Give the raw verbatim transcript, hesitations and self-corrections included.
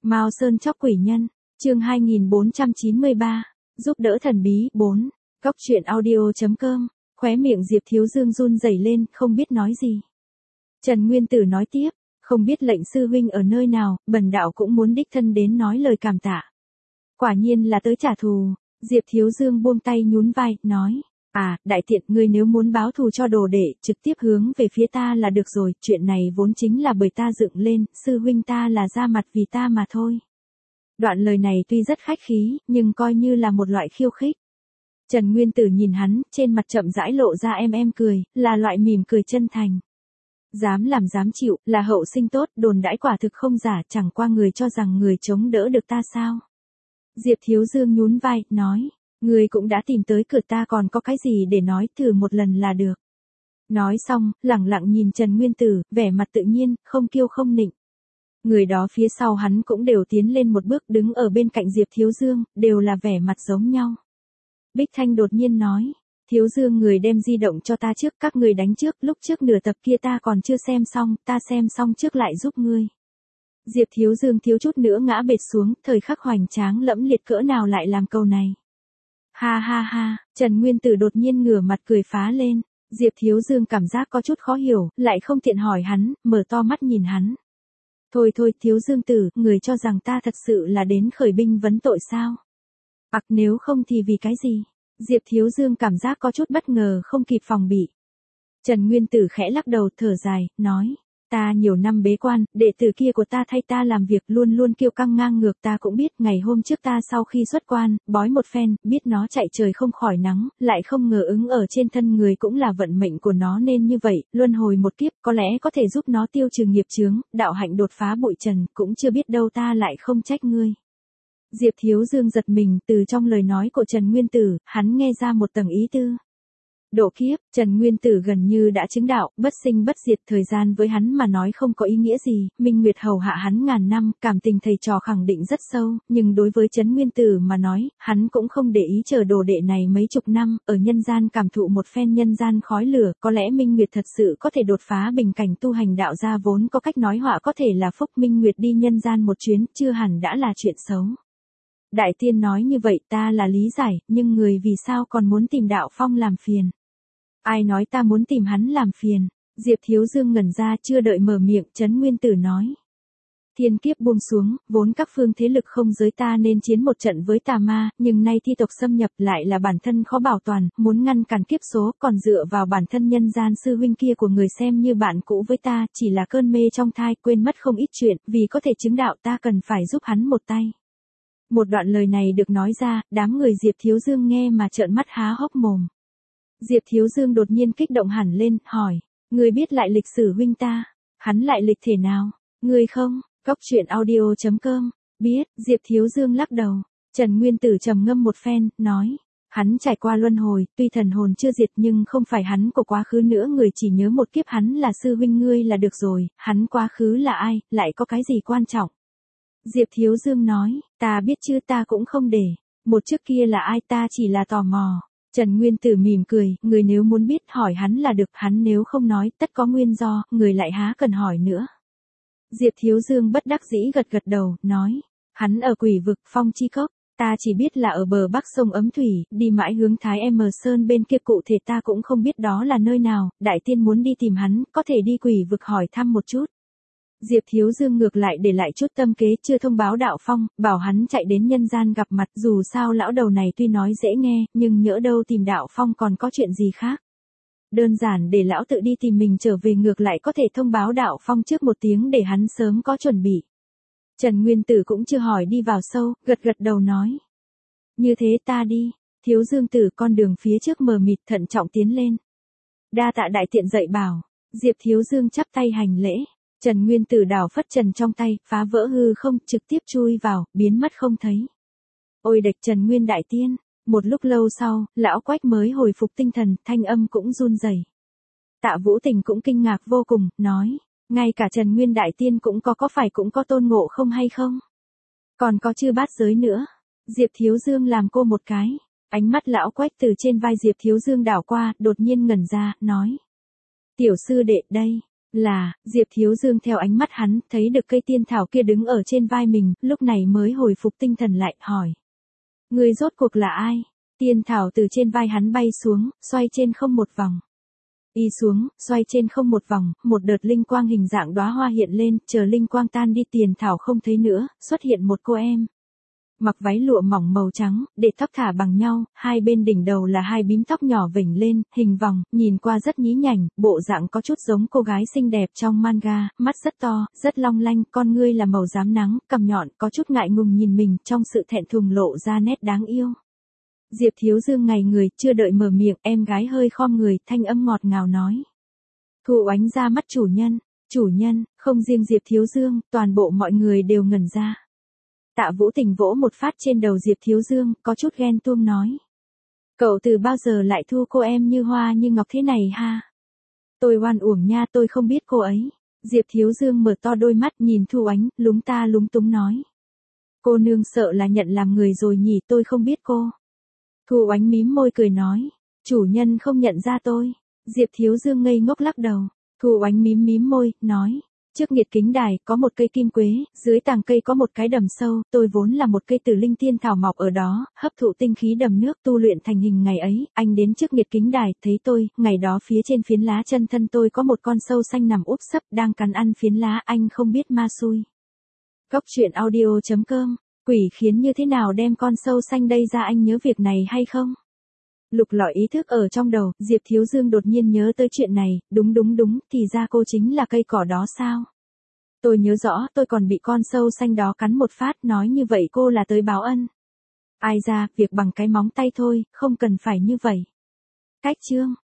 Mao Sơn chóc quỷ nhân, chương hai nghìn bốn trăm chín mươi ba, giúp đỡ thần bí, bốn, Cóc truyện audio.com, khóe miệng Diệp Thiếu Dương run rẩy lên, không biết nói gì. Trần Nguyên Tử nói tiếp, không biết lệnh sư huynh ở nơi nào, bần đạo cũng muốn đích thân đến nói lời cảm tạ. Quả nhiên là tới trả thù, Diệp Thiếu Dương buông tay nhún vai, nói, à, đại tiện, ngươi nếu muốn báo thù cho đồ đệ, trực tiếp hướng về phía ta là được rồi, chuyện này vốn chính là bởi ta dựng lên, sư huynh ta là ra mặt vì ta mà thôi. Đoạn lời này tuy rất khách khí, nhưng coi như là một loại khiêu khích. Trần Nguyên Tử nhìn hắn, trên mặt chậm rãi lộ ra em em cười, là loại mỉm cười chân thành. Dám làm dám chịu, là hậu sinh tốt, đồn đãi quả thực không giả, chẳng qua người cho rằng người chống đỡ được ta sao. Diệp Thiếu Dương nhún vai, nói, người cũng đã tìm tới cửa ta còn có cái gì để nói, thử một lần là được. Nói xong, lẳng lặng nhìn Trần Nguyên Tử, vẻ mặt tự nhiên, không kiêu không nịnh. Người đó phía sau hắn cũng đều tiến lên một bước đứng ở bên cạnh Diệp Thiếu Dương, đều là vẻ mặt giống nhau. Bích Thanh đột nhiên nói, Thiếu Dương người đem di động cho ta trước, các người đánh trước, lúc trước nửa tập kia ta còn chưa xem xong, ta xem xong trước lại giúp ngươi. Diệp Thiếu Dương thiếu chút nữa ngã bệt xuống, thời khắc hoành tráng lẫm liệt cỡ nào lại làm câu này. Ha ha ha, Trần Nguyên Tử đột nhiên ngửa mặt cười phá lên, Diệp Thiếu Dương cảm giác có chút khó hiểu, lại không tiện hỏi hắn, mở to mắt nhìn hắn. Thôi thôi, Thiếu Dương tử, người cho rằng ta thật sự là đến khởi binh vấn tội sao? Ặc nếu không thì vì cái gì? Diệp Thiếu Dương cảm giác có chút bất ngờ không kịp phòng bị. Trần Nguyên Tử khẽ lắc đầu thở dài, nói, ta nhiều năm bế quan, đệ tử kia của ta thay ta làm việc luôn luôn kiêu căng ngang ngược, ta cũng biết ngày hôm trước ta sau khi xuất quan, bói một phen, biết nó chạy trời không khỏi nắng, lại không ngờ ứng ở trên thân người cũng là vận mệnh của nó nên như vậy, luân hồi một kiếp có lẽ có thể giúp nó tiêu trừ nghiệp chướng, đạo hạnh đột phá bụi trần, cũng chưa biết đâu ta lại không trách ngươi. Diệp Thiếu Dương giật mình, từ trong lời nói của Trần Nguyên Tử, hắn nghe ra một tầng ý tư. Độ kiếp, Trần Nguyên Tử gần như đã chứng đạo, bất sinh bất diệt, thời gian với hắn mà nói không có ý nghĩa gì, Minh Nguyệt hầu hạ hắn ngàn năm, cảm tình thầy trò khẳng định rất sâu, nhưng đối với Trần Nguyên Tử mà nói, hắn cũng không để ý chờ đồ đệ này mấy chục năm, ở nhân gian cảm thụ một phen nhân gian khói lửa, có lẽ Minh Nguyệt thật sự có thể đột phá bình cảnh tu hành đạo gia vốn có cách nói họa có thể là phúc, Minh Nguyệt đi nhân gian một chuyến, chưa hẳn đã là chuyện xấu. Đại tiên nói như vậy ta là lý giải, nhưng người vì sao còn muốn tìm Đạo Phong làm phiền? Ai nói ta muốn tìm hắn làm phiền? Diệp Thiếu Dương ngẩn ra chưa đợi mở miệng, Trấn Nguyên Tử nói. Thiên kiếp buông xuống, vốn các phương thế lực không giới ta nên chiến một trận với tà ma, nhưng nay thi tộc xâm nhập lại là bản thân khó bảo toàn, muốn ngăn cản kiếp số, còn dựa vào bản thân nhân gian sư huynh kia của người xem như bạn cũ với ta, chỉ là cơn mê trong thai, quên mất không ít chuyện, vì có thể chứng đạo ta cần phải giúp hắn một tay. Một đoạn lời này được nói ra, đám người Diệp Thiếu Dương nghe mà trợn mắt há hốc mồm. Diệp Thiếu Dương đột nhiên kích động hẳn lên, hỏi, ngươi biết lại lịch sử huynh ta? Hắn lại lịch thể nào? Ngươi không? Cóc truyện audio.com, biết, Diệp Thiếu Dương lắc đầu. Trần Nguyên Tử trầm ngâm một phen, nói, hắn trải qua luân hồi, tuy thần hồn chưa diệt nhưng không phải hắn của quá khứ nữa, người chỉ nhớ một kiếp hắn là sư huynh ngươi là được rồi, hắn quá khứ là ai, lại có cái gì quan trọng? Diệp Thiếu Dương nói, ta biết chứ, ta cũng không để, một trước kia là ai, ta chỉ là tò mò. Trần Nguyên Tử mỉm cười, người nếu muốn biết hỏi hắn là được, hắn nếu không nói, tất có nguyên do, người lại há cần hỏi nữa. Diệp Thiếu Dương bất đắc dĩ gật gật đầu, nói, hắn ở quỷ vực Phong Chi Cốc, ta chỉ biết là ở bờ bắc sông Ấm Thủy, đi mãi hướng Thái M Sơn bên kia, cụ thể ta cũng không biết đó là nơi nào, đại tiên muốn đi tìm hắn, có thể đi quỷ vực hỏi thăm một chút. Diệp Thiếu Dương ngược lại để lại chút tâm kế, chưa thông báo Đạo Phong, bảo hắn chạy đến nhân gian gặp mặt, dù sao lão đầu này tuy nói dễ nghe, nhưng nhỡ đâu tìm Đạo Phong còn có chuyện gì khác. Đơn giản để lão tự đi tìm mình trở về, ngược lại có thể thông báo Đạo Phong trước một tiếng để hắn sớm có chuẩn bị. Trần Nguyên Tử cũng chưa hỏi đi vào sâu, gật gật đầu nói. Như thế ta đi, Thiếu Dương tử, con đường phía trước mờ mịt, thận trọng tiến lên. Đa tạ đại tiện dạy bảo, Diệp Thiếu Dương chắp tay hành lễ. Trần Nguyên Tử đảo phất trần trong tay, phá vỡ hư không, trực tiếp chui vào, biến mất không thấy. Ôi địch Trần Nguyên đại tiên, một lúc lâu sau, lão Quách mới hồi phục tinh thần, thanh âm cũng run rẩy. Tạ Vũ Tình cũng kinh ngạc vô cùng, nói, ngay cả Trần Nguyên đại tiên cũng có có phải cũng có tôn ngộ không hay không? Còn có chư bát giới nữa. Diệp Thiếu Dương làm cô một cái, ánh mắt lão Quách từ trên vai Diệp Thiếu Dương đảo qua, đột nhiên ngẩn ra, nói. Tiểu sư đệ đây. Là, Diệp Thiếu Dương theo ánh mắt hắn, thấy được cây tiên thảo kia đứng ở trên vai mình, lúc này mới hồi phục tinh thần lại, hỏi. Người rốt cuộc là ai? Tiên thảo từ trên vai hắn bay xuống, xoay trên không một vòng. Y xuống, xoay trên không một vòng, một đợt linh quang hình dạng đóa hoa hiện lên, chờ linh quang tan đi tiền thảo không thấy nữa, xuất hiện một cô em. Mặc váy lụa mỏng màu trắng, để tóc thả bằng nhau, hai bên đỉnh đầu là hai bím tóc nhỏ vểnh lên, hình vòng, nhìn qua rất nhí nhảnh, bộ dạng có chút giống cô gái xinh đẹp trong manga, mắt rất to, rất long lanh, con ngươi là màu rám nắng, cằm nhọn, có chút ngại ngùng nhìn mình, trong sự thẹn thùng lộ ra nét đáng yêu. Diệp Thiếu Dương ngày người, chưa đợi mở miệng, em gái hơi khom người, thanh âm ngọt ngào nói. Thu Oánh ra mắt chủ nhân, chủ nhân, không riêng Diệp Thiếu Dương, toàn bộ mọi người đều ngẩn ra. Tạ Vũ Tình vỗ một phát trên đầu Diệp Thiếu Dương, có chút ghen tuông nói. Cậu từ bao giờ lại thu cô em như hoa như ngọc thế này ha? Tôi oan uổng nha, tôi không biết cô ấy. Diệp Thiếu Dương mở to đôi mắt nhìn Thu Oánh, lúng ta lúng túng nói. Cô nương sợ là nhận làm người rồi nhỉ, tôi không biết cô. Thu Oánh mím môi cười nói. Chủ nhân không nhận ra tôi. Diệp Thiếu Dương ngây ngốc lắc đầu. Thu Oánh mím mím môi, nói. Trước nghiệt kính đài, có một cây kim quế, dưới tàng cây có một cái đầm sâu, tôi vốn là một cây tử linh tiên thảo mọc ở đó, hấp thụ tinh khí đầm nước tu luyện thành hình ngày ấy, anh đến trước nghiệt kính đài, thấy tôi, ngày đó phía trên phiến lá chân thân tôi có một con sâu xanh nằm úp sấp, đang cắn ăn phiến lá, anh không biết ma xui. Góc truyện audio chấm com, quỷ khiến như thế nào đem con sâu xanh đây ra, anh nhớ việc này hay không? Lục lọi ý thức ở trong đầu, Diệp Thiếu Dương đột nhiên nhớ tới chuyện này, đúng đúng đúng, thì ra cô chính là cây cỏ đó sao? Tôi nhớ rõ, tôi còn bị con sâu xanh đó cắn một phát, nói như vậy cô là tới báo ân. Ai ra, việc bằng cái móng tay thôi, không cần phải như vậy. Cách chương.